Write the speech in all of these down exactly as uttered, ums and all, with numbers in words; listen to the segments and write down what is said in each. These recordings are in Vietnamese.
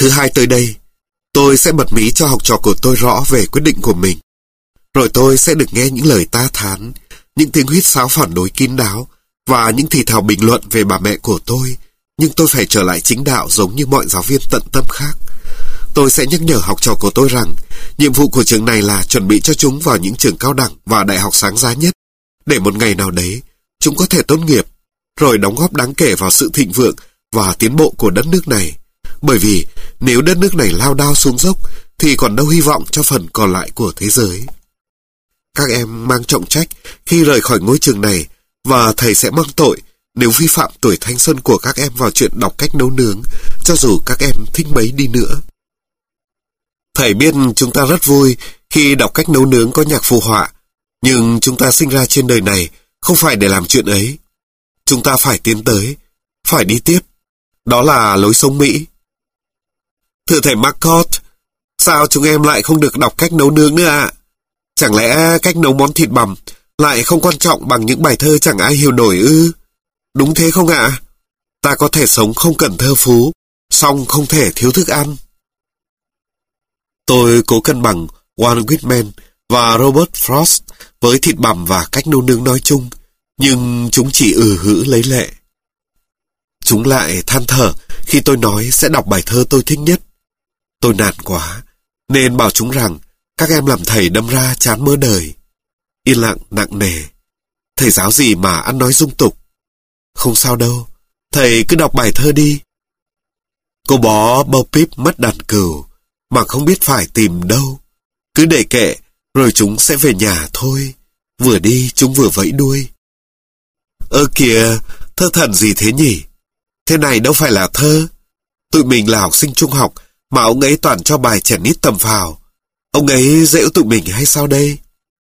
thứ hai tới đây, tôi sẽ bật mí cho học trò của tôi rõ về quyết định của mình. Rồi tôi sẽ được nghe những lời ta thán, những tiếng huýt sáo phản đối kín đáo và những thì thào bình luận về bà mẹ của tôi. Nhưng tôi phải trở lại chính đạo giống như mọi giáo viên tận tâm khác. Tôi sẽ nhắc nhở học trò của tôi rằng nhiệm vụ của trường này là chuẩn bị cho chúng vào những trường cao đẳng và đại học sáng giá nhất, để một ngày nào đấy chúng có thể tốt nghiệp, rồi đóng góp đáng kể vào sự thịnh vượng và tiến bộ của đất nước này. Bởi vì nếu đất nước này lao đao xuống dốc thì còn đâu hy vọng cho phần còn lại của thế giới. Các em mang trọng trách khi rời khỏi ngôi trường này, và thầy sẽ mang tội nếu vi phạm tuổi thanh xuân của các em vào chuyện đọc cách nấu nướng, cho dù các em thích mấy đi nữa. Thầy biết chúng ta rất vui khi đọc cách nấu nướng có nhạc phù họa, nhưng chúng ta sinh ra trên đời này không phải để làm chuyện ấy. Chúng ta phải tiến tới, phải đi tiếp. Đó là lối sống Mỹ. Thưa thầy McCord, sao chúng em lại không được đọc cách nấu nướng nữa ạ? À? Chẳng lẽ cách nấu món thịt bằm lại không quan trọng bằng những bài thơ chẳng ai hiểu nổi ư? Đúng thế không ạ? À? Ta có thể sống không cần thơ phú, song không thể thiếu thức ăn. Tôi cố cân bằng Walt Whitman và Robert Frost với thịt bằm và cách nấu nướng nói chung, nhưng chúng chỉ ừ hử lấy lệ. Chúng lại than thở khi tôi nói sẽ đọc bài thơ tôi thích nhất. Tôi nản quá, nên bảo chúng rằng các em làm thầy đâm ra chán mơ đời. Yên lặng nặng nề. Thầy giáo gì mà ăn nói dung tục. Không sao đâu, thầy cứ đọc bài thơ đi. Cô bó Bo Peep mất đàn cừu, mà không biết phải tìm đâu. Cứ để kệ, rồi chúng sẽ về nhà thôi. Vừa đi chúng vừa vẫy đuôi. Ơ kìa, thơ thần gì thế nhỉ? Thế này đâu phải là thơ. Tụi mình là học sinh trung học, mà ông ấy toàn cho bài trẻ nít tầm phào. Ông ấy giễu tụi mình hay sao đây?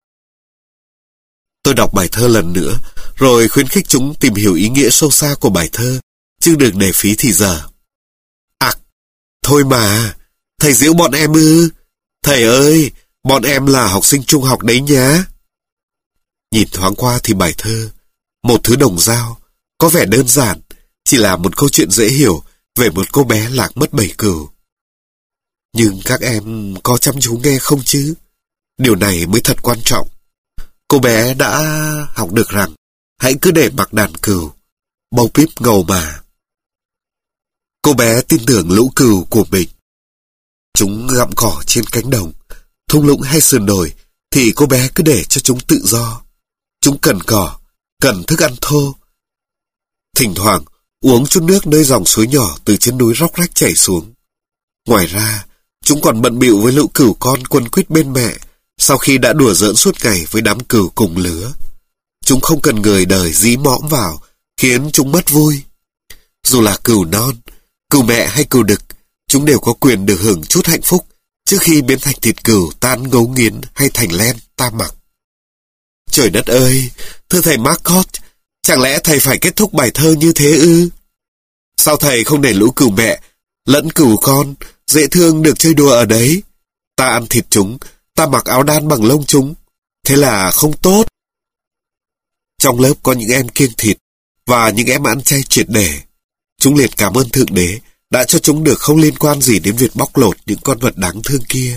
Tôi đọc bài thơ lần nữa, rồi khuyến khích chúng tìm hiểu ý nghĩa sâu xa của bài thơ, chứ đừng để phí thì giờ. À, thôi mà, thầy giễu bọn em ư? Thầy ơi, bọn em là học sinh trung học đấy nhá. Nhìn thoáng qua thì bài thơ, một thứ đồng dao, có vẻ đơn giản, chỉ là một câu chuyện dễ hiểu về một cô bé lạc mất bầy cừu. Nhưng các em có chăm chú nghe không chứ? Điều này mới thật quan trọng. Cô bé đã học được rằng hãy cứ để mặc đàn cừu. Bo Peep ngầu mà. Cô bé tin tưởng lũ cừu của mình. Chúng gặm cỏ trên cánh đồng, thung lũng hay sườn đồi, thì cô bé cứ để cho chúng tự do. Chúng cần cỏ, cần thức ăn thô. Thỉnh thoảng uống chút nước nơi dòng suối nhỏ từ trên núi róc rách chảy xuống. Ngoài ra, chúng còn bận bịu với lũ cừu con quấn quýt bên mẹ sau khi đã đùa giỡn suốt ngày với đám cừu cùng lứa. Chúng không cần người đời dí mõm vào, khiến chúng mất vui. Dù là cừu non, cừu mẹ hay cừu đực, chúng đều có quyền được hưởng chút hạnh phúc trước khi biến thành thịt cừu tan ngấu nghiến hay thành len ta mặc. Trời đất ơi, thưa thầy McCord, chẳng lẽ thầy phải kết thúc bài thơ như thế ư? Sao thầy không để lũ cừu mẹ lẫn cừu con dễ thương được chơi đùa ở đấy? Ta ăn thịt chúng, ta mặc áo đan bằng lông chúng, thế là không tốt. Trong lớp có những em kiêng thịt và những em ăn chay triệt để. Chúng liệt cảm ơn Thượng Đế đã cho chúng được không liên quan gì đến việc bóc lột những con vật đáng thương kia.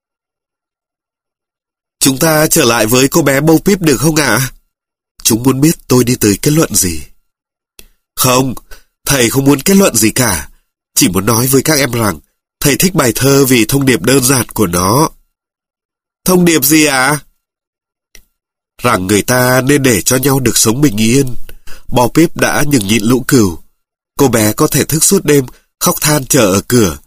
Chúng ta trở lại với cô bé Bo Peep được không ạ? À? Chúng muốn biết tôi đi tới kết luận gì. Không, thầy không muốn kết luận gì cả. Chỉ muốn nói với các em rằng thầy thích bài thơ vì thông điệp đơn giản của nó. Thông điệp gì ạ? À? Rằng người ta nên để cho nhau được sống bình yên. Bo Peep đã nhường nhịn lũ cừu. Cô bé có thể thức suốt đêm khóc than chờ ở cửa.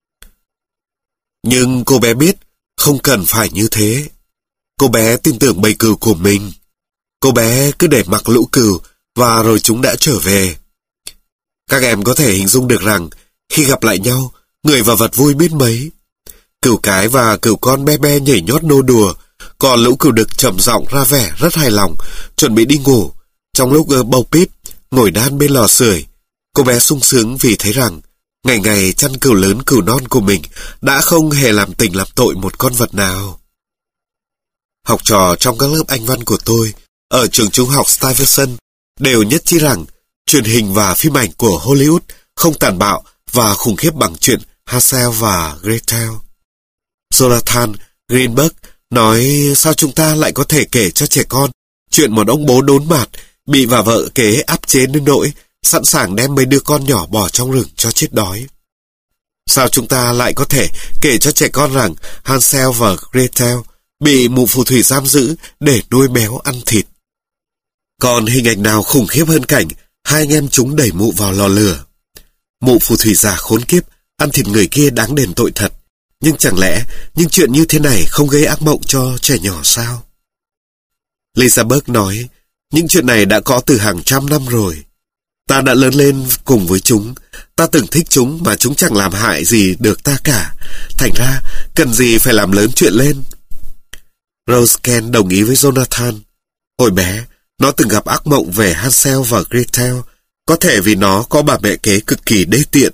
Nhưng cô bé biết không cần phải như thế. Cô bé tin tưởng bầy cừu của mình. Cô bé cứ để mặc lũ cừu và rồi chúng đã trở về. Các em có thể hình dung được rằng khi gặp lại nhau, người và vật vui biết mấy. Cừu cái và cừu con be be nhảy nhót nô đùa, còn lũ cừu đực trầm giọng ra vẻ rất hài lòng, chuẩn bị đi ngủ. Trong lúc Bo Peep ngồi đan bên lò sưởi, cô bé sung sướng vì thấy rằng ngày ngày chăn cừu lớn cừu non của mình đã không hề làm tình làm tội một con vật nào. Học trò trong các lớp Anh văn của tôi ở trường trung học Stuyvesant đều nhất trí rằng truyền hình và phim ảnh của Hollywood không tàn bạo và khủng khiếp bằng chuyện Hansel và Gretel. Jonathan Greenberg nói sao chúng ta lại có thể kể cho trẻ con chuyện một ông bố đốn mạt bị bà vợ kế áp chế đến nỗi sẵn sàng đem mấy đứa con nhỏ bỏ trong rừng cho chết đói. Sao chúng ta lại có thể kể cho trẻ con rằng Hansel và Gretel bị mụ phù thủy giam giữ để nuôi béo ăn thịt? Còn hình ảnh nào khủng khiếp hơn cảnh hai anh em chúng đẩy mụ vào lò lửa? Mụ phù thủy già khốn kiếp ăn thịt người kia đáng đền tội thật. Nhưng chẳng lẽ những chuyện như thế này không gây ác mộng cho trẻ nhỏ sao? Lisa Berg nói, những chuyện này đã có từ hàng trăm năm rồi. Ta đã lớn lên cùng với chúng. Ta từng thích chúng mà chúng chẳng làm hại gì được ta cả. Thành ra, cần gì phải làm lớn chuyện lên? Rose Kent đồng ý với Jonathan. Hồi bé, nó từng gặp ác mộng về Hansel và Gretel, có thể vì nó có bà mẹ kế cực kỳ đê tiện.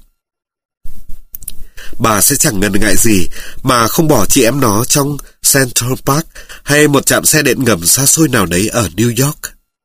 Bà sẽ chẳng ngần ngại gì mà không bỏ chị em nó trong Central Park hay một trạm xe điện ngầm xa xôi nào đấy ở New York.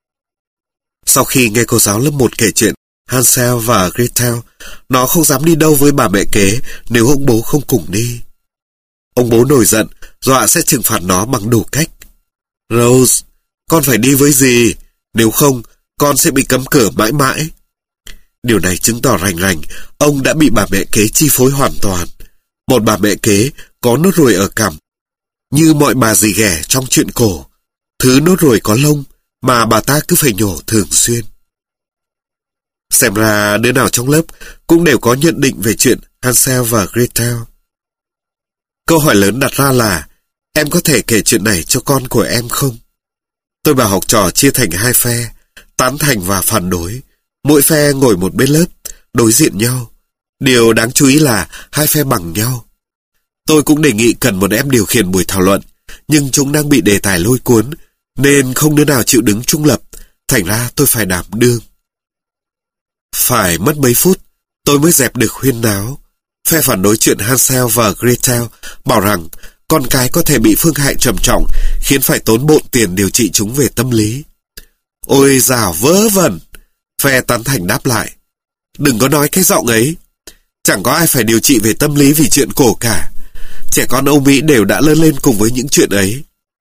Sau khi nghe cô giáo lớp một kể chuyện Hansel và Gretel, nó không dám đi đâu với bà mẹ kế nếu ông bố không cùng đi. Ông bố nổi giận, dọa sẽ trừng phạt nó bằng đủ cách. Rose, con phải đi với dì, nếu không, con sẽ bị cấm cửa mãi mãi. Điều này chứng tỏ rành rành, ông đã bị bà mẹ kế chi phối hoàn toàn. Một bà mẹ kế có nốt ruồi ở cằm, như mọi bà dì ghẻ trong chuyện cổ. Thứ nốt ruồi có lông mà bà ta cứ phải nhổ thường xuyên. Xem ra đứa nào trong lớp cũng đều có nhận định về chuyện Hansel và Gretel. Câu hỏi lớn đặt ra là, em có thể kể chuyện này cho con của em không? Tôi bảo học trò chia thành hai phe, tán thành và phản đối. Mỗi phe ngồi một bên lớp, đối diện nhau. Điều đáng chú ý là hai phe bằng nhau. Tôi cũng đề nghị cần một em điều khiển buổi thảo luận, nhưng chúng đang bị đề tài lôi cuốn, nên không đứa nào chịu đứng trung lập, thành ra tôi phải đảm đương. Phải mất mấy phút, tôi mới dẹp được huyên náo. Phe phản đối chuyện Hansel và Gretel bảo rằng con cái có thể bị phương hại trầm trọng, khiến phải tốn bộn tiền điều trị chúng về tâm lý. Ôi dào vớ vẩn! Phe tán thành đáp lại. Đừng có nói cái giọng ấy. Chẳng có ai phải điều trị về tâm lý vì chuyện cổ cả. Trẻ con Âu Mỹ đều đã lớn lên cùng với những chuyện ấy.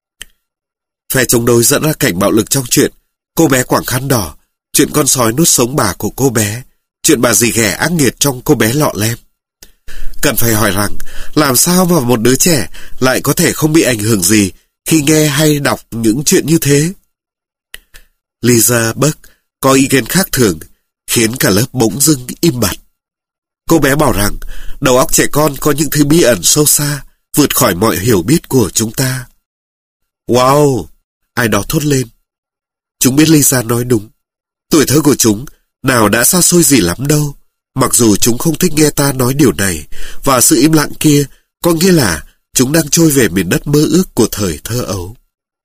Phe chống đối dẫn ra cảnh bạo lực trong chuyện cô bé quàng khăn đỏ, chuyện con sói nuốt sống bà của cô bé, chuyện bà dì ghẻ ác nghiệt trong cô bé lọ lem. Cần phải hỏi rằng, làm sao mà một đứa trẻ lại có thể không bị ảnh hưởng gì khi nghe hay đọc những chuyện như thế? Lisa Berg có ý kiến khác thường, khiến cả lớp bỗng dưng im bặt. Cô bé bảo rằng, đầu óc trẻ con có những thứ bí ẩn sâu xa, vượt khỏi mọi hiểu biết của chúng ta. Wow! Ai đó thốt lên. Chúng biết Lisa nói đúng. Tuổi thơ của chúng nào đã xa xôi gì lắm đâu, mặc dù chúng không thích nghe ta nói điều này, và sự im lặng kia có nghĩa là chúng đang trôi về miền đất mơ ước của thời thơ ấu.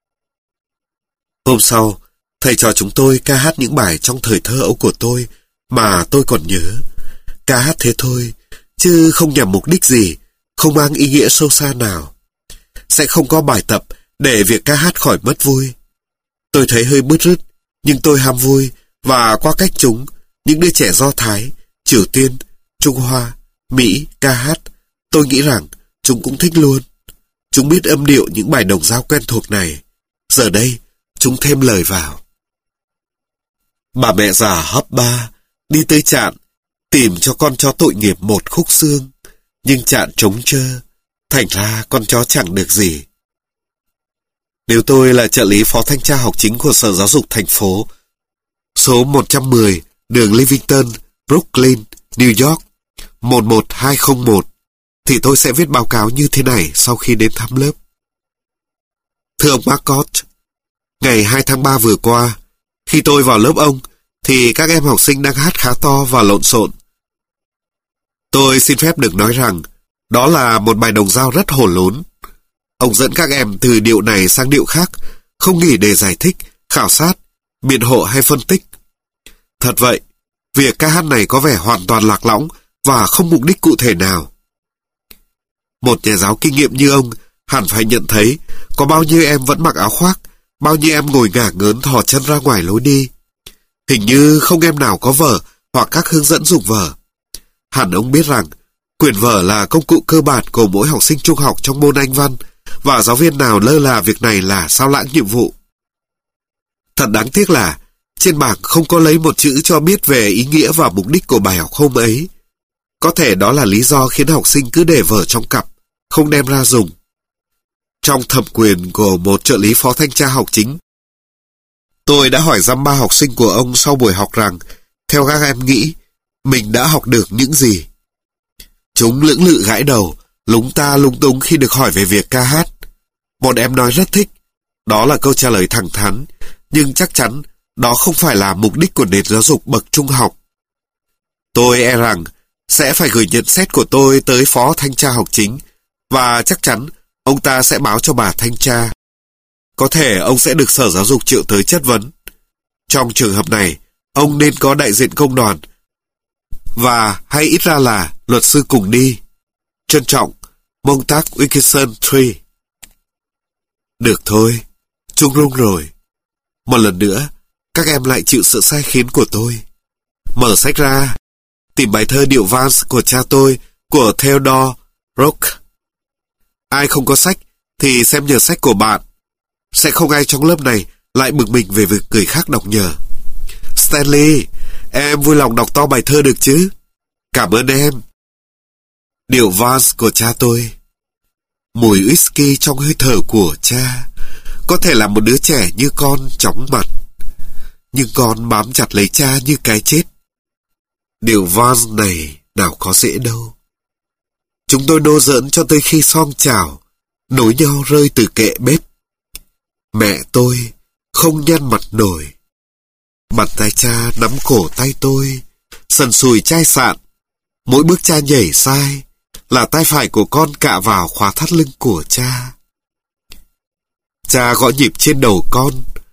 Hôm sau, thầy trò chúng tôi ca hát những bài trong thời thơ ấu của tôi mà tôi còn nhớ. Ca hát thế thôi, chứ không nhằm mục đích gì, không mang ý nghĩa sâu xa nào. Sẽ không có bài tập để việc ca hát khỏi mất vui. Tôi thấy hơi bứt rứt, nhưng tôi ham vui, và qua cách chúng, những đứa trẻ Do Thái, Triều Tiên, Trung Hoa, Mỹ ca hát, tôi nghĩ rằng chúng cũng thích luôn. Chúng biết âm điệu những bài đồng dao quen thuộc này. Giờ đây, chúng thêm lời vào. Bà mẹ già hấp ba, đi tới Trạm, tìm cho con chó tội nghiệp một khúc xương, nhưng Trạm trống trơ, thành ra con chó chẳng được gì. Nếu tôi là trợ lý phó thanh tra học chính của Sở Giáo dục thành phố, số một trăm mười, đường Livingston, Brooklyn, New York, một một hai không một, thì tôi sẽ viết báo cáo như thế này sau khi đến thăm lớp. Thưa ông Marcot, ngày hai tháng ba vừa qua, khi tôi vào lớp ông, thì các em học sinh đang hát khá to và lộn xộn. Tôi xin phép được nói rằng, đó là một bài đồng dao rất hổ lốn. Ông dẫn các em từ điệu này sang điệu khác, không nghỉ để giải thích, khảo sát, biện hộ hay phân tích. Thật vậy, việc ca hát này có vẻ hoàn toàn lạc lõng và không mục đích cụ thể nào. Một nhà giáo kinh nghiệm như ông hẳn phải nhận thấy có bao nhiêu em vẫn mặc áo khoác, bao nhiêu em ngồi ngả ngớn thò chân ra ngoài lối đi. Hình như không em nào có vở hoặc các hướng dẫn dùng vở. Hẳn ông biết rằng Quyển vở là công cụ cơ bản của mỗi học sinh trung học trong môn Anh văn, và giáo viên nào lơ là việc này là sao lãng nhiệm vụ. Thật đáng tiếc là trên bảng không có lấy một chữ cho biết về ý nghĩa và mục đích của bài học hôm ấy. Có thể đó là lý do khiến học sinh cứ để vở trong cặp, không đem ra dùng. Trong thẩm quyền của một trợ lý phó thanh tra học chính, tôi đã hỏi dăm ba học sinh của ông sau buổi học rằng, theo các em nghĩ, mình đã học được những gì. Chúng lưỡng lự gãi đầu, lúng ta lung túng khi được hỏi về việc ca hát. Một em nói rất thích, đó là câu trả lời thẳng thắn, nhưng chắc chắn đó không phải là mục đích của nền giáo dục bậc trung học. Tôi e rằng sẽ phải gửi nhận xét của tôi tới phó thanh tra học chính, và chắc chắn ông ta sẽ báo cho bà thanh tra. Có thể ông sẽ được Sở Giáo dục triệu tới chất vấn. Trong trường hợp này, ông nên có đại diện công đoàn, và hay ít ra là luật sư cùng đi. Trân trọng, Montag Wilkinson Tree. Được thôi, chung rung rồi. Một lần nữa, các em lại chịu sự sai khiến của tôi. Mở sách ra, tìm bài thơ điệu Vance của cha tôi, của Theodore Rock. Ai không có sách thì xem nhờ sách của bạn. Sẽ không ai trong lớp này lại bực mình về việc người khác đọc nhờ. Stanley, em vui lòng đọc to bài thơ được chứ? Cảm ơn em. Điệu Vance của cha tôi. Mùi whisky trong hơi thở của cha có thể làm một đứa trẻ như con chóng mặt, nhưng con bám chặt lấy cha như cái chết. Điệu Vance này nào có dễ đâu. Chúng tôi đô giỡn cho tới khi xom chảo, nối nhau rơi từ kệ bếp. Mẹ tôi không nhăn mặt nổi. Bàn tay cha nắm cổ tay tôi, sần sùi chai sạn. Mỗi bước cha nhảy sai là tay phải của con cạ vào khóa thắt lưng của cha. Cha gõ nhịp trên đầu con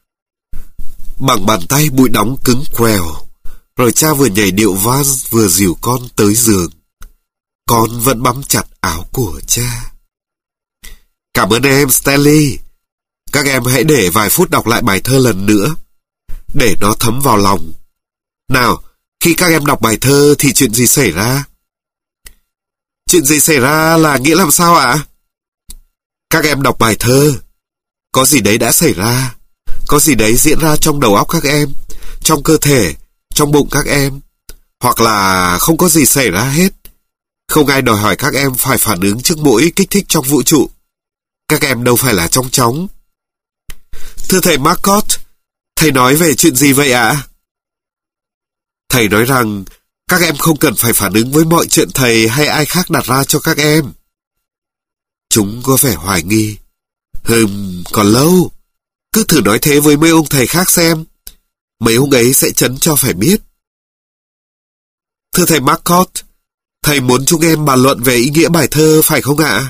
bằng bàn tay bụi đóng cứng quèo, rồi cha vừa nhảy điệu Vance vừa dìu con tới giường. Con vẫn bám chặt áo của cha. Cảm ơn em, Stanley. Các em hãy để vài phút đọc lại bài thơ lần nữa, để nó thấm vào lòng. Nào, khi các em đọc bài thơ thì chuyện gì xảy ra? Chuyện gì xảy ra là nghĩa làm sao ạ? Các em đọc bài thơ, có gì đấy đã xảy ra, có gì đấy diễn ra trong đầu óc các em, trong cơ thể, trong bụng các em, hoặc là không có gì xảy ra hết. Không ai đòi hỏi các em phải phản ứng trước mỗi kích thích trong vũ trụ. Các em đâu phải là trong chóng. Thưa thầy Marcot, thầy nói về chuyện gì vậy ạ? Thầy nói rằng các em không cần phải phản ứng với mọi chuyện thầy hay ai khác đặt ra cho các em. Chúng có vẻ hoài nghi. Hừm, còn lâu. Cứ thử nói thế với mấy ông thầy khác xem. Mấy ông ấy sẽ chấn cho phải biết. Thưa thầy Marcot, thầy muốn chúng em bàn luận về ý nghĩa bài thơ phải không ạ?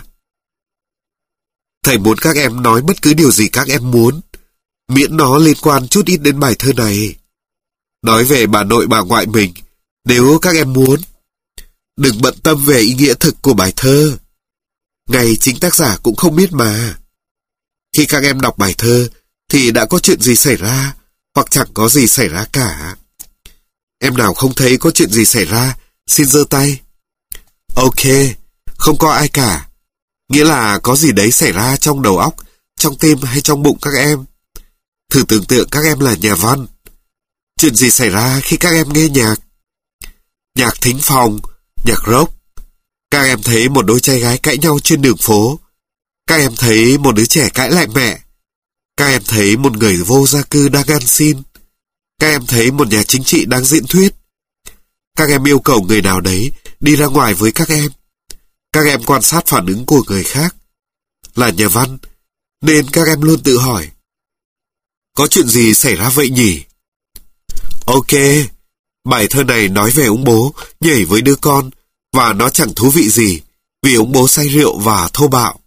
Thầy muốn các em nói bất cứ điều gì các em muốn, miễn nó liên quan chút ít đến bài thơ này. Nói về bà nội bà ngoại mình, nếu các em muốn. Đừng bận tâm về ý nghĩa thực của bài thơ. Ngay chính tác giả cũng không biết mà. Khi các em đọc bài thơ, thì đã có chuyện gì xảy ra, hoặc chẳng có gì xảy ra cả. Em nào không thấy có chuyện gì xảy ra, xin giơ tay. Ok, không có ai cả. Nghĩa là có gì đấy xảy ra trong đầu óc, trong tim hay trong bụng các em. Thử tưởng tượng các em là nhà văn. Chuyện gì xảy ra khi các em nghe nhạc? Nhạc thính phòng, nhạc rock. Các em thấy một đôi trai gái cãi nhau trên đường phố. Các em thấy một đứa trẻ cãi lại mẹ. Các em thấy một người vô gia cư đang ăn xin. Các em thấy một nhà chính trị đang diễn thuyết. Các em yêu cầu người nào đấy đi ra ngoài với các em. Các em quan sát phản ứng của người khác. Là nhà văn, nên các em luôn tự hỏi, có chuyện gì xảy ra vậy nhỉ? Ok, bài thơ này nói về ông bố nhảy với đứa con, và nó chẳng thú vị gì, vì ông bố say rượu và thô bạo.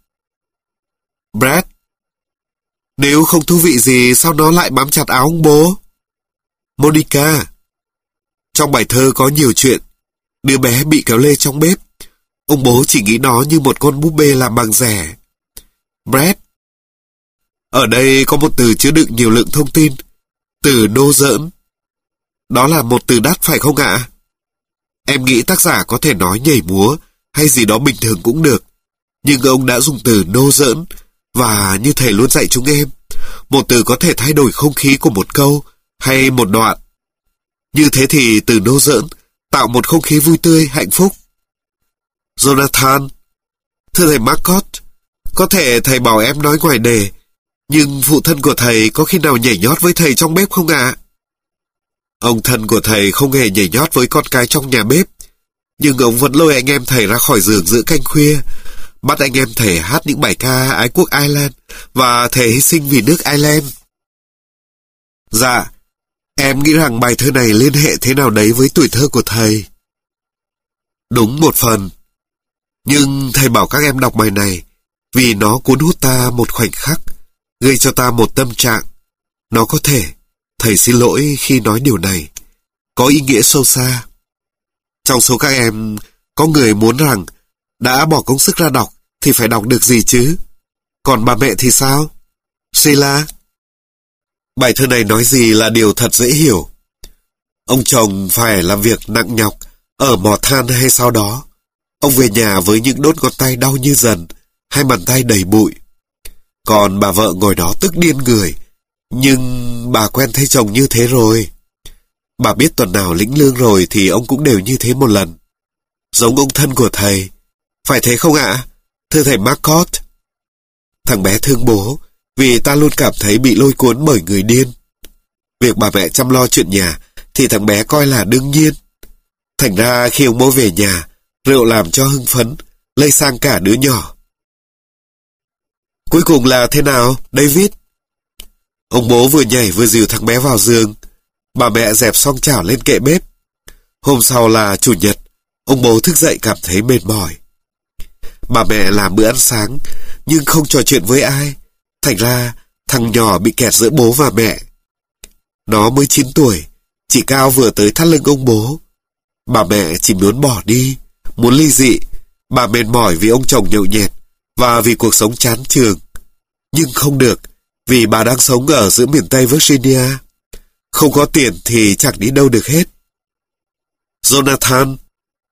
Brad, nếu không thú vị gì, sao nó lại bám chặt áo ông bố? Monica, trong bài thơ có nhiều chuyện. Đứa bé bị kéo lê trong bếp. Ông bố chỉ nghĩ nó như một con búp bê làm bằng rẻ. Brad, ở đây có một từ chứa đựng nhiều lượng thông tin. Từ nô giỡn. Đó là một từ đắt phải không ạ? Em nghĩ tác giả có thể nói nhảy múa hay gì đó bình thường cũng được. Nhưng ông đã dùng từ nô giỡn, và như thầy luôn dạy chúng em, một từ có thể thay đổi không khí của một câu hay một đoạn. Như thế thì từ nô giỡn tạo một không khí vui tươi, hạnh phúc. Jonathan, thưa thầy Marcot, có thể thầy bảo em nói ngoài đề, nhưng phụ thân của thầy có khi nào nhảy nhót với thầy trong bếp không ạ? Ông thân của thầy không hề nhảy nhót với con cái trong nhà bếp, nhưng ông vẫn lôi anh em thầy ra khỏi giường giữa canh khuya, bắt anh em thầy hát những bài ca ái quốc Ireland và thề hy sinh vì nước Ireland. Dạ, em nghĩ rằng bài thơ này liên hệ thế nào đấy với tuổi thơ của thầy. Đúng một phần. Nhưng thầy bảo các em đọc bài này vì nó cuốn hút ta một khoảnh khắc, gây cho ta một tâm trạng. Nó có thể, thầy xin lỗi khi nói điều này, có ý nghĩa sâu xa. Trong số các em, có người muốn rằng đã bỏ công sức ra đọc thì phải đọc được gì chứ? Còn bà mẹ thì sao? Sheila? Bài thơ này nói gì là điều thật dễ hiểu. Ông chồng phải làm việc nặng nhọc ở mỏ than hay sau đó. Ông về nhà với những đốt ngón tay đau như dần, hai bàn tay đầy bụi. Còn bà vợ ngồi đó tức điên người, nhưng bà quen thấy chồng như thế rồi. Bà biết tuần nào lĩnh lương rồi thì ông cũng đều như thế một lần. Giống ông thân của thầy. Phải thế không ạ? Thưa thầy Marcot. Thằng bé thương bố vì ta luôn cảm thấy bị lôi cuốn bởi người điên. Việc bà mẹ chăm lo chuyện nhà thì thằng bé coi là đương nhiên. Thành ra khi ông bố về nhà, rượu làm cho hưng phấn, lây sang cả đứa nhỏ. Cuối cùng là thế nào, David? Ông bố vừa nhảy vừa dìu thằng bé vào giường. Bà mẹ dẹp xong chảo lên kệ bếp. Hôm sau là chủ nhật, ông bố thức dậy cảm thấy mệt mỏi. Bà mẹ làm bữa ăn sáng, nhưng không trò chuyện với ai. Thành ra, thằng nhỏ bị kẹt giữa bố và mẹ. Nó mới chín tuổi, chỉ cao vừa tới thắt lưng ông bố. Bà mẹ chỉ muốn bỏ đi, muốn ly dị. Bà mệt mỏi vì ông chồng nhậu nhẹt và vì cuộc sống chán chường. Nhưng không được, vì bà đang sống ở giữa miền Tây Virginia. Không có tiền thì chẳng đi đâu được hết. Jonathan,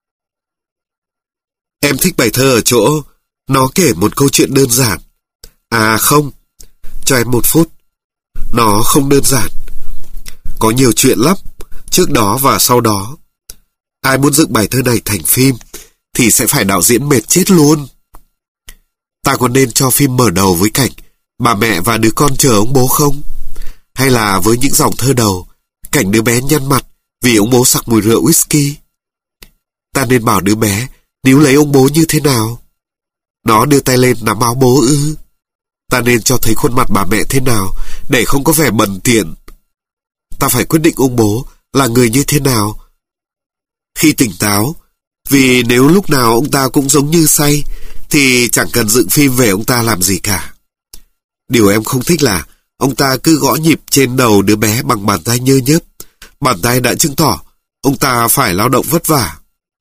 em thích bài thơ ở chỗ nó kể một câu chuyện đơn giản. À không, cho em một phút. Nó không đơn giản. Có nhiều chuyện lắm, trước đó và sau đó. Ai muốn dựng bài thơ này thành phim thì sẽ phải đạo diễn mệt chết luôn. Ta có nên cho phim mở đầu với cảnh bà mẹ và đứa con chờ ông bố không? Hay là với những dòng thơ đầu, cảnh đứa bé nhăn mặt vì ông bố sặc mùi rượu whisky? Ta nên bảo đứa bé níu lấy ông bố như thế nào? Nó đưa tay lên nắm áo bố ư? Ta nên cho thấy khuôn mặt bà mẹ thế nào để không có vẻ bần tiện? Ta phải quyết định ông bố là người như thế nào khi tỉnh táo, vì nếu lúc nào ông ta cũng giống như say thì chẳng cần dựng phim về ông ta làm gì cả. Điều em không thích là ông ta cứ gõ nhịp trên đầu đứa bé bằng bàn tay nhơ nhớp. Bàn tay đã chứng tỏ ông ta phải lao động vất vả.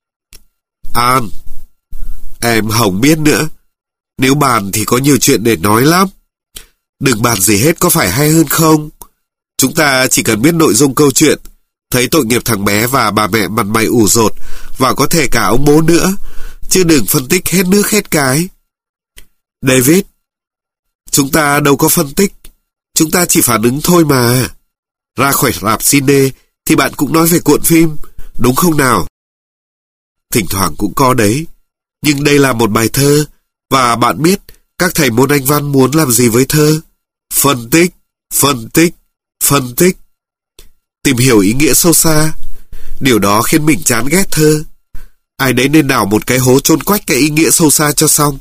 An, em không biết nữa. Nếu bàn thì có nhiều chuyện để nói lắm. Đừng bàn gì hết có phải hay hơn không? Chúng ta chỉ cần biết nội dung câu chuyện, thấy tội nghiệp thằng bé và bà mẹ mặt mày ủ rột, và có thể cả ông bố nữa, chứ đừng phân tích hết nước hết cái. David, chúng ta đâu có phân tích, chúng ta chỉ phản ứng thôi mà. Ra khỏi rạp cine thì bạn cũng nói về cuộn phim, đúng không nào? Thỉnh thoảng cũng có đấy, nhưng đây là một bài thơ, và bạn biết các thầy môn Anh văn muốn làm gì với thơ? Phân tích, phân tích, phân tích. Tìm hiểu ý nghĩa sâu xa. Điều đó khiến mình chán ghét thơ. Ai đấy nên đào một cái hố chôn quách cái ý nghĩa sâu xa cho xong.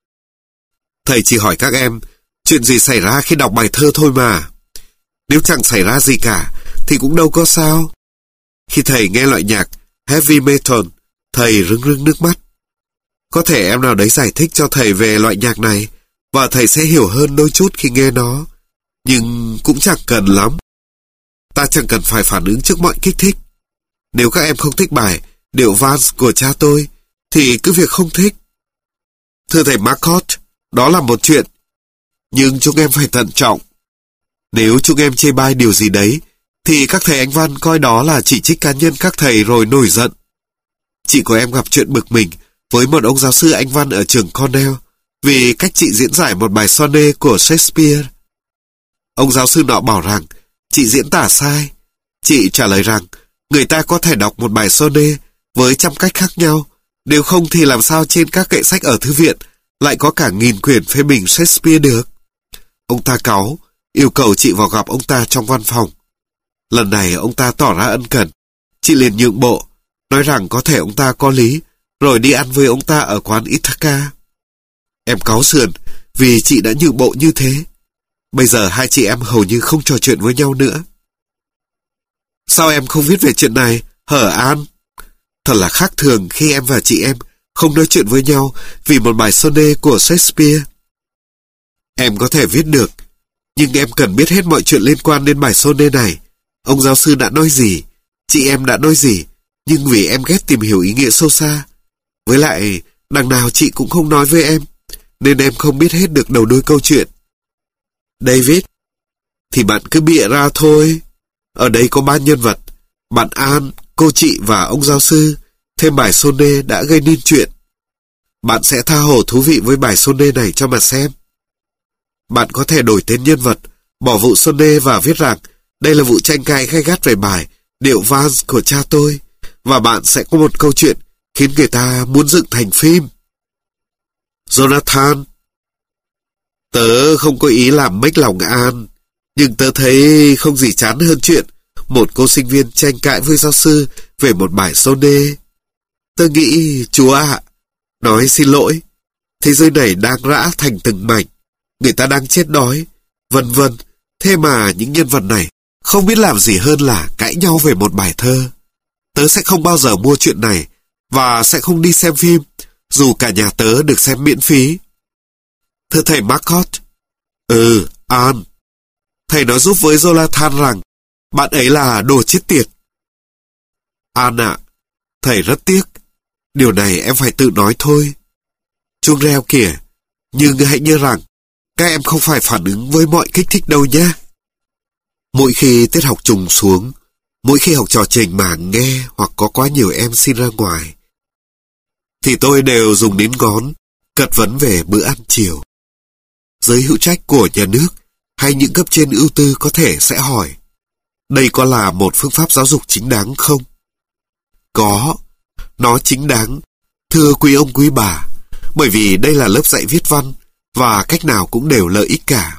Thầy chỉ hỏi các em chuyện gì xảy ra khi đọc bài thơ thôi mà. Nếu chẳng xảy ra gì cả thì cũng đâu có sao. Khi thầy nghe loại nhạc heavy metal, thầy rưng rưng nước mắt. Có thể em nào đấy giải thích cho thầy về loại nhạc này, và thầy sẽ hiểu hơn đôi chút khi nghe nó. Nhưng cũng chẳng cần lắm. Ta chẳng cần phải phản ứng trước mọi kích thích. Nếu các em không thích bài điệu vals của cha tôi, thì cứ việc không thích. Thưa thầy Marcot, đó là một chuyện. Nhưng chúng em phải thận trọng. Nếu chúng em chê bai điều gì đấy, thì các thầy Anh văn coi đó là chỉ trích cá nhân các thầy rồi nổi giận. Chị của em gặp chuyện bực mình với một ông giáo sư Anh văn ở trường Cornell vì cách chị diễn giải một bài sonnet của Shakespeare. Ông giáo sư nọ bảo rằng chị diễn tả sai. Chị trả lời rằng người ta có thể đọc một bài sonnet với trăm cách khác nhau, nếu không thì làm sao trên các kệ sách ở thư viện lại có cả nghìn quyển phê bình Shakespeare được. Ông ta cáu, yêu cầu chị vào gặp ông ta trong văn phòng. Lần này ông ta tỏ ra ân cần. Chị liền nhượng bộ, nói rằng có thể ông ta có lý, rồi đi ăn với ông ta ở quán Ithaca. Em cáu sườn vì chị đã nhượng bộ như thế. Bây giờ hai chị em hầu như không trò chuyện với nhau nữa. Sao em không viết về chuyện này, hở An? Thật là khác thường khi em và chị em không nói chuyện với nhau vì một bài sonnet của Shakespeare. Em có thể viết được, nhưng em cần biết hết mọi chuyện liên quan đến bài sonnet này. Ông giáo sư đã nói gì, chị em đã nói gì, nhưng vì em ghét tìm hiểu ý nghĩa sâu xa. Với lại, đằng nào chị cũng không nói với em, nên em không biết hết được đầu đuôi câu chuyện. David, thì bạn cứ bịa ra thôi. Ở đây có ba nhân vật, bạn An, cô chị và ông giáo sư, thêm bài sonnet đã gây nên chuyện. Bạn sẽ tha hồ thú vị với bài sonnet này cho mà xem. Bạn có thể đổi tên nhân vật, bỏ vụ sonnet và viết rằng đây là vụ tranh cãi gay gắt về bài điệu vals của cha tôi, và bạn sẽ có một câu chuyện khiến người ta muốn dựng thành phim. Jonathan, tớ không có ý làm mếch lòng An, nhưng tớ thấy không gì chán hơn chuyện một cô sinh viên tranh cãi với giáo sư về một bài sonnet. Tớ nghĩ, chúa ạ, nói xin lỗi, thế giới này đang rã thành từng mảnh, người ta đang chết đói, vân vân. Thế mà những nhân vật này không biết làm gì hơn là cãi nhau về một bài thơ. Tớ sẽ không bao giờ mua chuyện này và sẽ không đi xem phim, dù cả nhà tớ được xem miễn phí. Thưa thầy Marcot. Ừ, An. Thầy nói giúp với Jonathan rằng bạn ấy là đồ chết tiệt. An ạ, thầy rất tiếc. Điều này em phải tự nói thôi. Chuông reo kìa, nhưng hãy nhớ rằng các em không phải phản ứng với mọi kích thích đâu nhé. Mỗi khi tiết học trùng xuống, mỗi khi học trò trình mà nghe hoặc có quá nhiều em xin ra ngoài, thì tôi đều dùng đến ngón cật vấn về bữa ăn chiều. Giới hữu trách của nhà nước hay những cấp trên ưu tư có thể sẽ hỏi, đây có là một phương pháp giáo dục chính đáng không? Có, nó chính đáng, thưa quý ông quý bà, bởi vì đây là lớp dạy viết văn và cách nào cũng đều lợi ích cả.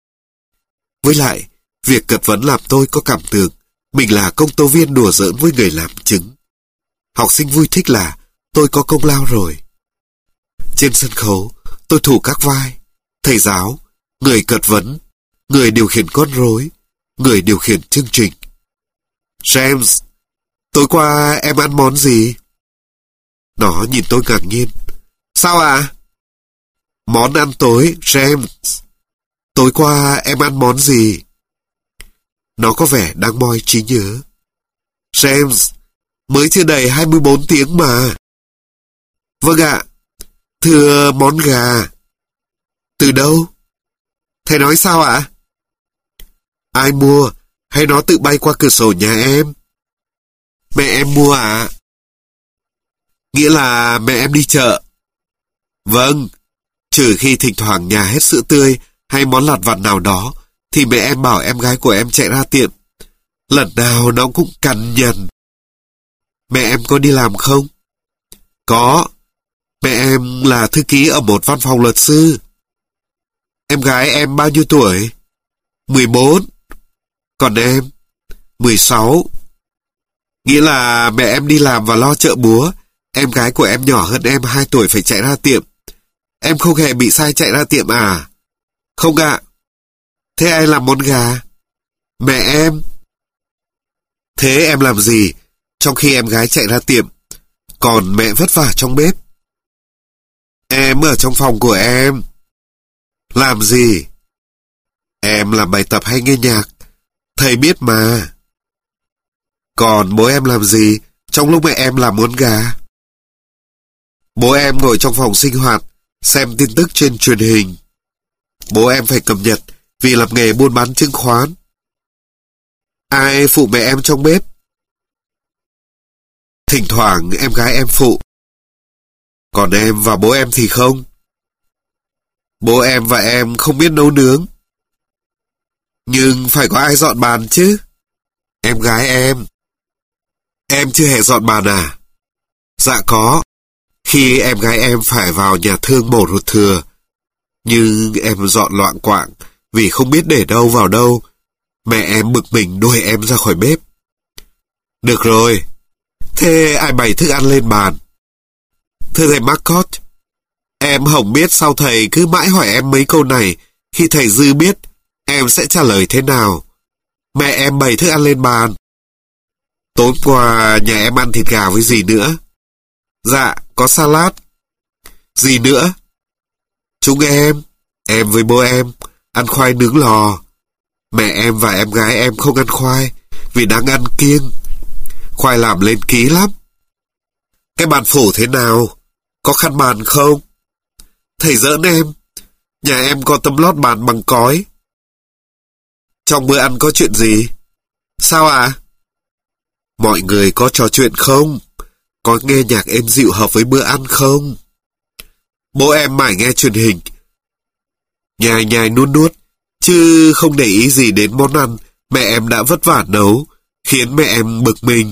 Với lại, việc cật vấn làm tôi có cảm tưởng mình là công tố viên đùa giỡn với người làm chứng. Học sinh vui thích là tôi có công lao rồi. Trên sân khấu, tôi thủ các vai, thầy giáo, người cật vấn, người điều khiển con rối, người điều khiển chương trình. James, tối qua em ăn món gì? Nó nhìn tôi ngạc nhiên. Sao ạ? À? Món ăn tối, James. Tối qua em ăn món gì? Nó có vẻ đang moi trí nhớ. James, mới chưa đầy hai mươi bốn tiếng mà. Vâng ạ. Thưa món gà. Từ đâu? Thầy nói sao ạ? Ai mua? Hay nó tự bay qua cửa sổ nhà em? Mẹ em mua ạ. Nghĩa là mẹ em đi chợ. Vâng, trừ khi thỉnh thoảng nhà hết sữa tươi hay món lặt vặt nào đó, thì mẹ em bảo em gái của em chạy ra tiệm. Lần nào nó cũng cằn nhằn. Mẹ em có đi làm không? Có. Mẹ em là thư ký ở một văn phòng luật sư. Em gái em bao nhiêu tuổi? mười bốn. Còn em? mười sáu. Nghĩa là mẹ em đi làm và lo chợ búa. Em gái của em nhỏ hơn em hai tuổi phải chạy ra tiệm. Em không hề bị sai chạy ra tiệm à? Không ạ. Thế ai làm món gà? Mẹ em. Thế em làm gì trong khi em gái chạy ra tiệm, còn mẹ vất vả trong bếp? Em ở trong phòng của em. Làm gì? Em làm bài tập hay nghe nhạc? Thầy biết mà. Còn bố em làm gì trong lúc mẹ em làm món gà? Bố em ngồi trong phòng sinh hoạt, xem tin tức trên truyền hình. Bố em phải cập nhật vì làm nghề buôn bán chứng khoán. Ai phụ mẹ em trong bếp? Thỉnh thoảng em gái em phụ. Còn em và bố em thì không. Bố em và em không biết nấu nướng. Nhưng phải có ai dọn bàn chứ. Em gái em. Em chưa hề dọn bàn à? Dạ có. Khi em gái em phải vào nhà thương mổ ruột thừa. Nhưng em dọn loạng quạng vì không biết để đâu vào đâu. Mẹ em bực mình đuổi em ra khỏi bếp. Được rồi. Thế ai bày thức ăn lên bàn? Thưa thầy Marcot, em không biết sao thầy cứ mãi hỏi em mấy câu này. Khi thầy Dư biết, em sẽ trả lời thế nào. Mẹ em bày thức ăn lên bàn. Tối qua nhà em ăn thịt gà với gì nữa? Dạ, có salad. Gì nữa? Chúng em, em với bố em, ăn khoai nướng lò. Mẹ em và em gái em không ăn khoai vì đang ăn kiêng. Khoai làm lên ký lắm. Cái bàn phủ thế nào? Có khăn bàn không? Thầy giỡn em. Nhà em có tấm lót bàn bằng cói. Trong bữa ăn có chuyện gì? Sao ạ? À? Mọi người có trò chuyện không? Có nghe nhạc êm dịu hợp với bữa ăn không? Bố em mải nghe truyền hình. Nhai nhai nuốt nuốt, chứ không để ý gì đến món ăn mẹ em đã vất vả nấu, khiến mẹ em bực mình.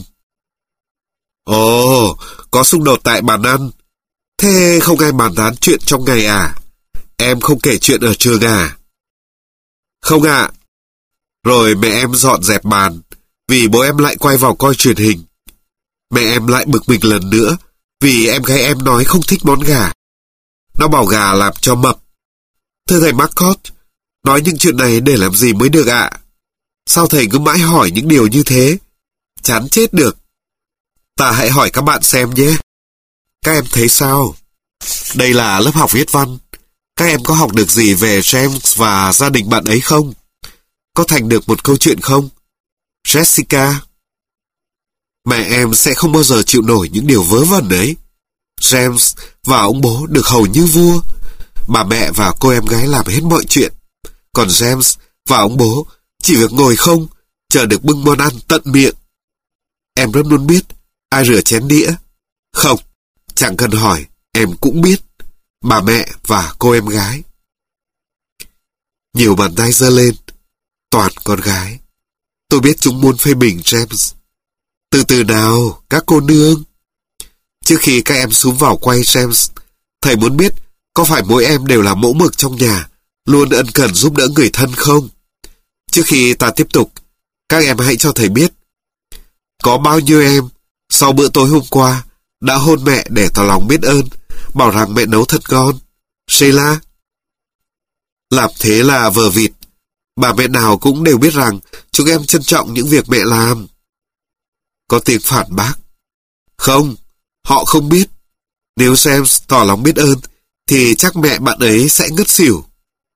Ồ, có xung đột tại bàn ăn. Thế không ai bàn tán chuyện trong ngày à? Em không kể chuyện ở trường à? Không ạ. À. Rồi mẹ em dọn dẹp bàn, vì bố em lại quay vào coi truyền hình. Mẹ em lại bực mình lần nữa, vì em gái em nói không thích món gà. Nó bảo gà làm cho mập. Thưa thầy Marcot, nói những chuyện này để làm gì mới được ạ? À? Sao thầy cứ mãi hỏi những điều như thế? Chán chết được. Ta hãy hỏi các bạn xem nhé. Các em thấy sao? Đây là lớp học viết văn. Các em có học được gì về James và gia đình bạn ấy không? Có thành được một câu chuyện không? Jessica? Mẹ em sẽ không bao giờ chịu nổi những điều vớ vẩn ấy. James và ông bố được hầu như vua. Bà mẹ và cô em gái làm hết mọi chuyện. Còn James và ông bố chỉ việc ngồi không, chờ được bưng món ăn tận miệng. Em rất muốn biết ai rửa chén đĩa. Không, chẳng cần hỏi, em cũng biết. Bà mẹ và cô em gái. Nhiều bàn tay giơ lên. Toàn con gái. Tôi biết chúng muốn phê bình James. Từ từ nào, các cô nương. Trước khi các em xuống vào quay James, thầy muốn biết có phải mỗi em đều là mẫu mực trong nhà, luôn ân cần giúp đỡ người thân không? Trước khi ta tiếp tục, các em hãy cho thầy biết. Có bao nhiêu em, sau bữa tối hôm qua, đã hôn mẹ để tỏ lòng biết ơn, bảo rằng mẹ nấu thật ngon? Sheila? Làm thế là vờ vịt. Bà mẹ nào cũng đều biết rằng chúng em trân trọng những việc mẹ làm. Có tiếng phản bác. Không, họ không biết. Nếu James tỏ lòng biết ơn, thì chắc mẹ bạn ấy sẽ ngất xỉu.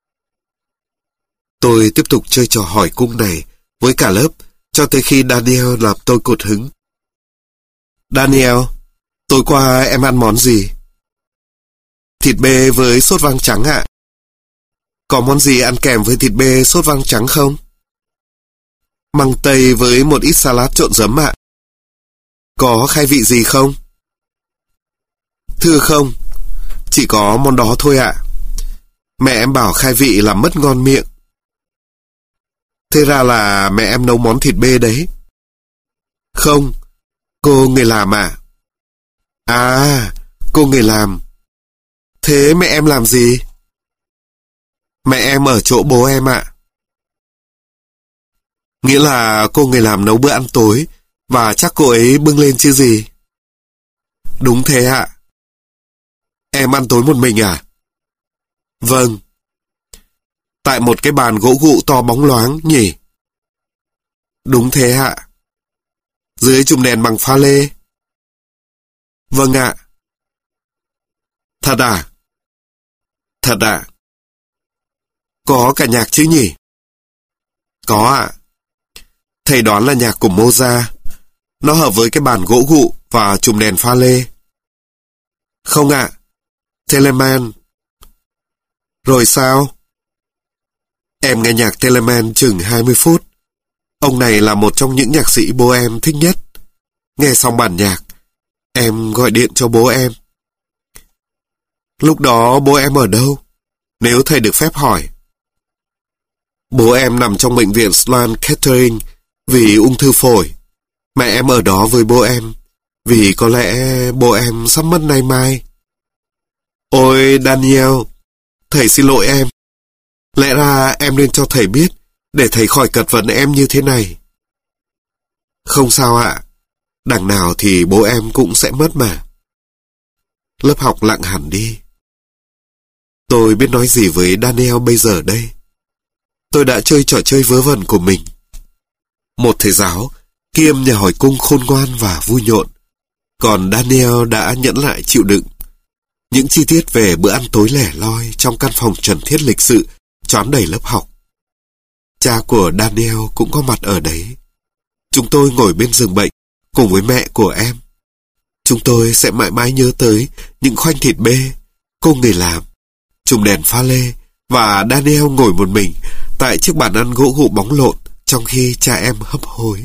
Tôi tiếp tục chơi trò hỏi cung này với cả lớp cho tới khi Daniel làm tôi cột hứng. Daniel, tối qua em ăn món gì? Thịt bê với sốt vang trắng ạ. Có món gì ăn kèm với thịt bê sốt vang trắng không? Măng tây với một ít salad trộn giấm ạ. Có khai vị gì không? Thưa không, chỉ có món đó thôi ạ. Mẹ em bảo khai vị làm mất ngon miệng. Thế ra là mẹ em nấu món thịt bê đấy. Không, cô người làm ạ. À, cô người làm. Thế mẹ em làm gì? Mẹ em ở chỗ bố em ạ. Nghĩa là cô người làm nấu bữa ăn tối, và chắc cô ấy bưng lên chứ gì? Đúng thế ạ. Em ăn tối một mình à? Vâng. Tại một cái bàn gỗ gụ to bóng loáng nhỉ? Đúng thế ạ. Dưới chùm đèn bằng pha lê? Vâng ạ. Thật à? Thật ạ. Có cả nhạc chứ nhỉ? Có ạ. Thầy đoán là nhạc của Mozart. Nó hợp với cái bàn gỗ gụ và chùm đèn pha lê. Không ạ. Telemann. Rồi sao? Em nghe nhạc Telemann chừng hai mươi phút. Ông này là một trong những nhạc sĩ bố em thích nhất. Nghe xong bản nhạc, em gọi điện cho bố em. Lúc đó bố em ở đâu? Nếu thầy được phép hỏi. Bố em nằm trong bệnh viện Sloan Kettering vì ung thư phổi. Mẹ em ở đó với bố em, vì có lẽ bố em sắp mất nay mai. Ôi Daniel, thầy xin lỗi em. Lẽ ra em nên cho thầy biết, để thầy khỏi cật vấn em như thế này. Không sao ạ, đằng nào thì bố em cũng sẽ mất mà. Lớp học lặng hẳn đi. Tôi biết nói gì với Daniel bây giờ đây. Tôi đã chơi trò chơi vớ vẩn của mình. Một thầy giáo, kiêm nhà hỏi cung khôn ngoan và vui nhộn. Còn Daniel đã nhẫn lại chịu đựng. Những chi tiết về bữa ăn tối lẻ loi trong căn phòng trần thiết lịch sự choán đầy lớp học. Cha của Daniel cũng có mặt ở đấy. Chúng tôi ngồi bên giường bệnh cùng với mẹ của em. Chúng tôi sẽ mãi mãi nhớ tới những khoanh thịt bê, cô người làm, chùm đèn pha lê và Daniel ngồi một mình tại chiếc bàn ăn gỗ gụ bóng lộn trong khi cha em hấp hối.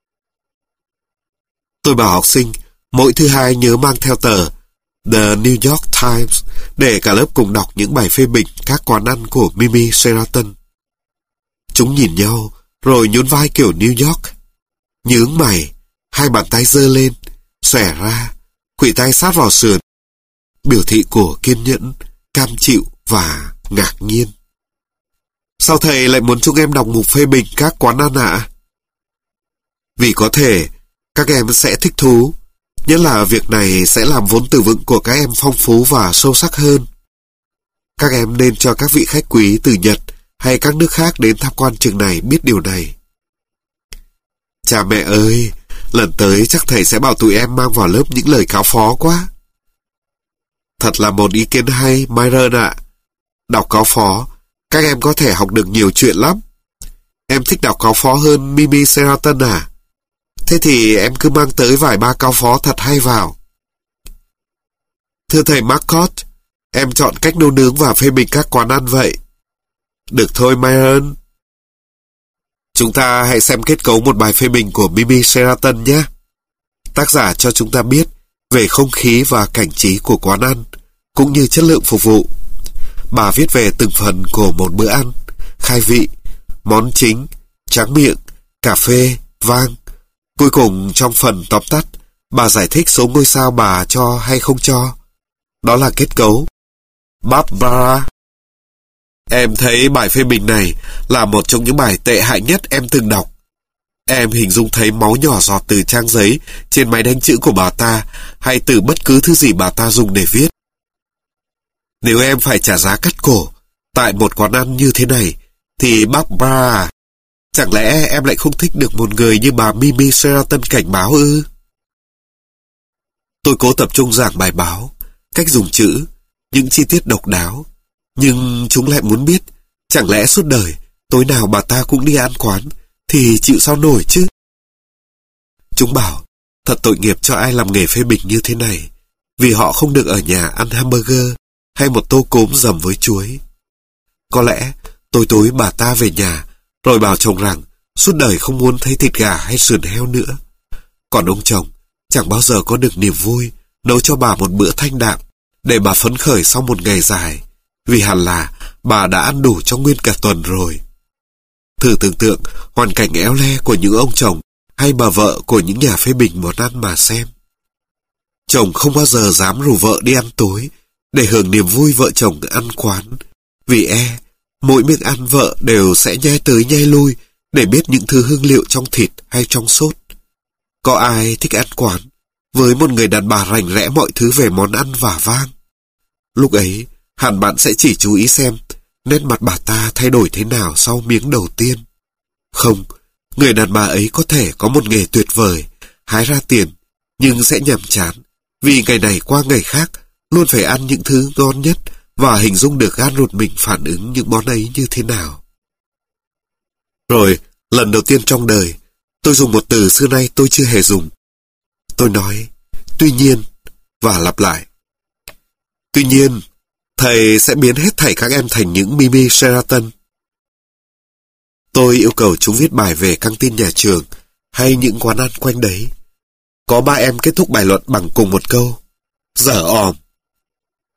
Tôi bảo học sinh mỗi thứ hai nhớ mang theo tờ The New York Times để cả lớp cùng đọc những bài phê bình các quán ăn của Mimi Sheraton. Chúng nhìn nhau rồi nhún vai kiểu New York. Nhướng mày, hai bàn tay giơ lên, xòe ra, khuỷu tay sát vào sườn. Biểu thị của kiên nhẫn, cam chịu và ngạc nhiên. Sao thầy lại muốn chúng em đọc mục phê bình các quán ăn ạ? À? Vì có thể các em sẽ thích thú, nhất là việc này sẽ làm vốn từ vựng của các em phong phú và sâu sắc hơn. Các em nên cho các vị khách quý từ Nhật hay các nước khác đến tham quan trường này biết điều này. Cha mẹ ơi, lần tới chắc thầy sẽ bảo tụi em mang vào lớp những lời cáo phó quá. Thật là một ý kiến hay, Myron ạ. Đọc cáo phó, các em có thể học được nhiều chuyện lắm. Em thích đọc cáo phó hơn Mimi Sheraton à? Thế thì em cứ mang tới vài ba cáo phó thật hay vào. Thưa thầy Marcott, em chọn cách nấu nướng và phê bình các quán ăn vậy. Được thôi Myron. Chúng ta hãy xem kết cấu một bài phê bình của Mimi Sheraton nhé. Tác giả cho chúng ta biết về không khí và cảnh trí của quán ăn, cũng như chất lượng phục vụ. Bà viết về từng phần của một bữa ăn, khai vị, món chính, tráng miệng, cà phê, vang. Cuối cùng trong phần tóm tắt, bà giải thích số ngôi sao bà cho hay không cho. Đó là kết cấu. Barbara. Em thấy bài phê bình này là một trong những bài tệ hại nhất em từng đọc. Em hình dung thấy máu nhỏ giọt từ trang giấy trên máy đánh chữ của bà ta hay từ bất cứ thứ gì bà ta dùng để viết. Nếu em phải trả giá cắt cổ tại một quán ăn như thế này thì Barbara, chẳng lẽ em lại không thích được một người như bà Mimi Sheraton cảnh báo ư? Tôi cố tập trung giảng bài báo, cách dùng chữ, những chi tiết độc đáo, nhưng chúng lại muốn biết, chẳng lẽ suốt đời tối nào bà ta cũng đi ăn quán thì chịu sao nổi chứ? Chúng bảo thật tội nghiệp cho ai làm nghề phê bình như thế này, vì họ không được ở nhà ăn hamburger hay một tô cốm dầm với chuối. Có lẽ tối tối bà ta về nhà rồi bảo chồng rằng suốt đời không muốn thấy thịt gà hay sườn heo nữa. Còn ông chồng chẳng bao giờ có được niềm vui nấu cho bà một bữa thanh đạm để bà phấn khởi sau một ngày dài, vì hẳn là bà đã ăn đủ cho nguyên cả tuần rồi. Thử tưởng tượng hoàn cảnh éo le của những ông chồng hay bà vợ của những nhà phê bình món ăn mà xem. Chồng không bao giờ dám rủ vợ đi ăn tối để hưởng niềm vui vợ chồng ăn quán, vì e mỗi miếng ăn vợ đều sẽ nhai tới nhai lui để biết những thứ hương liệu trong thịt hay trong sốt. Có ai thích ăn quán với một người đàn bà rành rẽ mọi thứ về món ăn vả vang? Lúc ấy hẳn bạn sẽ chỉ chú ý xem nét mặt bà ta thay đổi thế nào sau miếng đầu tiên. Không, người đàn bà ấy có thể có một nghề tuyệt vời, hái ra tiền, nhưng sẽ nhàm chán, vì ngày này qua ngày khác luôn phải ăn những thứ ngon nhất và hình dung được gan ruột mình phản ứng những món ấy như thế nào. Rồi, lần đầu tiên trong đời, tôi dùng một từ xưa nay tôi chưa hề dùng. Tôi nói, tuy nhiên, và lặp lại. Tuy nhiên, thầy sẽ biến hết thảy các em thành những Mimi Sheraton. Tôi yêu cầu chúng viết bài về căng tin nhà trường hay những quán ăn quanh đấy. Có ba em kết thúc bài luận bằng cùng một câu: dở òm.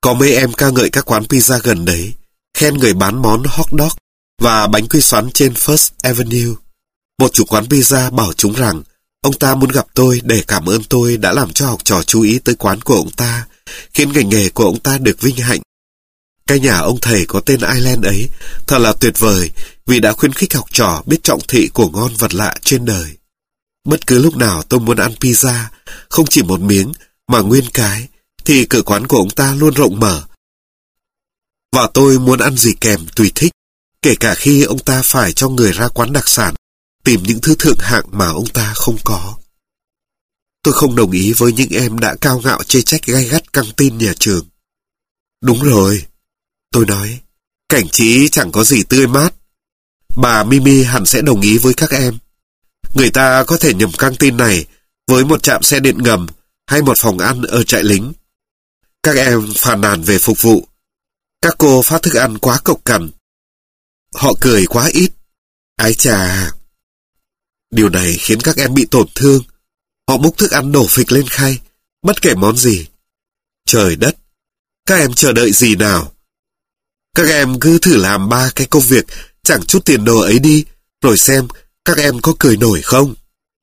Có mấy em ca ngợi các quán pizza gần đấy, khen người bán món hot dog và bánh quy xoắn trên First Avenue. Một chủ quán pizza bảo chúng rằng ông ta muốn gặp tôi để cảm ơn tôi đã làm cho học trò chú ý tới quán của ông ta, khiến ngành nghề của ông ta được vinh hạnh. Cái nhà ông thầy có tên Ireland ấy thật là tuyệt vời vì đã khuyến khích học trò biết trọng thị của ngon vật lạ trên đời. Bất cứ lúc nào tôi muốn ăn pizza, không chỉ một miếng mà nguyên cái, thì cửa quán của ông ta luôn rộng mở. Và tôi muốn ăn gì kèm tùy thích, kể cả khi ông ta phải cho người ra quán đặc sản tìm những thứ thượng hạng mà ông ta không có. Tôi không đồng ý với những em đã cao ngạo chê trách gay gắt căng tin nhà trường. Đúng rồi, tôi nói, cảnh trí chẳng có gì tươi mát. Bà Mimi hẳn sẽ đồng ý với các em. Người ta có thể nhầm căng tin này với một trạm xe điện ngầm hay một phòng ăn ở trại lính. Các em phàn nàn về phục vụ. Các cô phát thức ăn quá cộc cằn. Họ cười quá ít. Ái chà! Điều này khiến các em bị tổn thương. Họ múc thức ăn đổ phịch lên khay, bất kể món gì. Trời đất! Các em chờ đợi gì nào? Các em cứ thử làm ba cái công việc chẳng chút tiền đồ ấy đi, rồi xem các em có cười nổi không?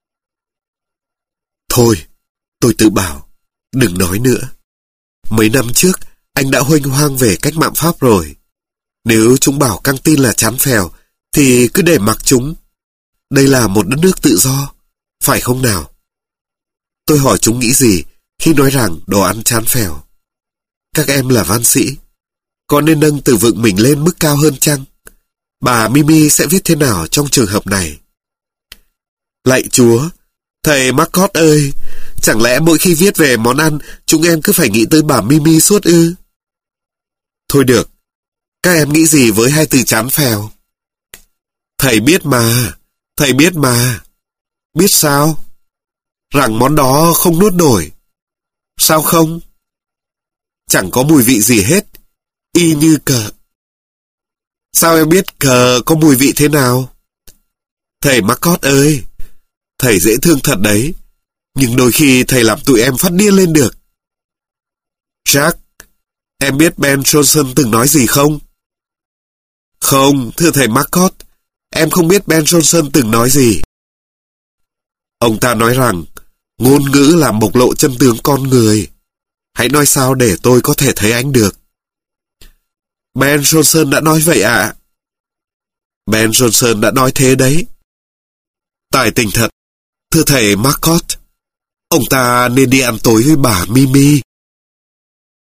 Thôi, tôi tự bảo, đừng nói nữa. Mấy năm trước, anh đã huênh hoang về cách mạng Pháp rồi. Nếu chúng bảo căng tin là chán phèo, thì cứ để mặc chúng. Đây là một đất nước tự do, phải không nào? Tôi hỏi chúng nghĩ gì khi nói rằng đồ ăn chán phèo. Các em là văn sĩ, có nên nâng từ vựng mình lên mức cao hơn chăng? Bà Mimi sẽ viết thế nào trong trường hợp này? Lạy Chúa, thầy Marcot ơi, chẳng lẽ mỗi khi viết về món ăn, chúng em cứ phải nghĩ tới bà Mimi suốt ư? Thôi được, các em nghĩ gì với hai từ chán phèo? Thầy biết mà, thầy biết mà. Biết sao? Rằng món đó không nuốt nổi. Sao không? Chẳng có mùi vị gì hết, y như cờ. Sao em biết cờ có mùi vị thế nào? Thầy Marcot ơi, thầy dễ thương thật đấy, nhưng đôi khi thầy làm tụi em phát điên lên được. Jack, em biết Ben Jonson từng nói gì không? Không, thưa thầy Marcot, em không biết Ben Jonson từng nói gì. Ông ta nói rằng, ngôn ngữ làm bộc lộ chân tướng con người. Hãy nói sao để tôi có thể thấy anh được. Ben Jonson đã nói vậy ạ. À? Ben Jonson đã nói thế đấy. Tài tình thật, thưa thầy Marcot, ông ta nên đi ăn tối với bà Mimi.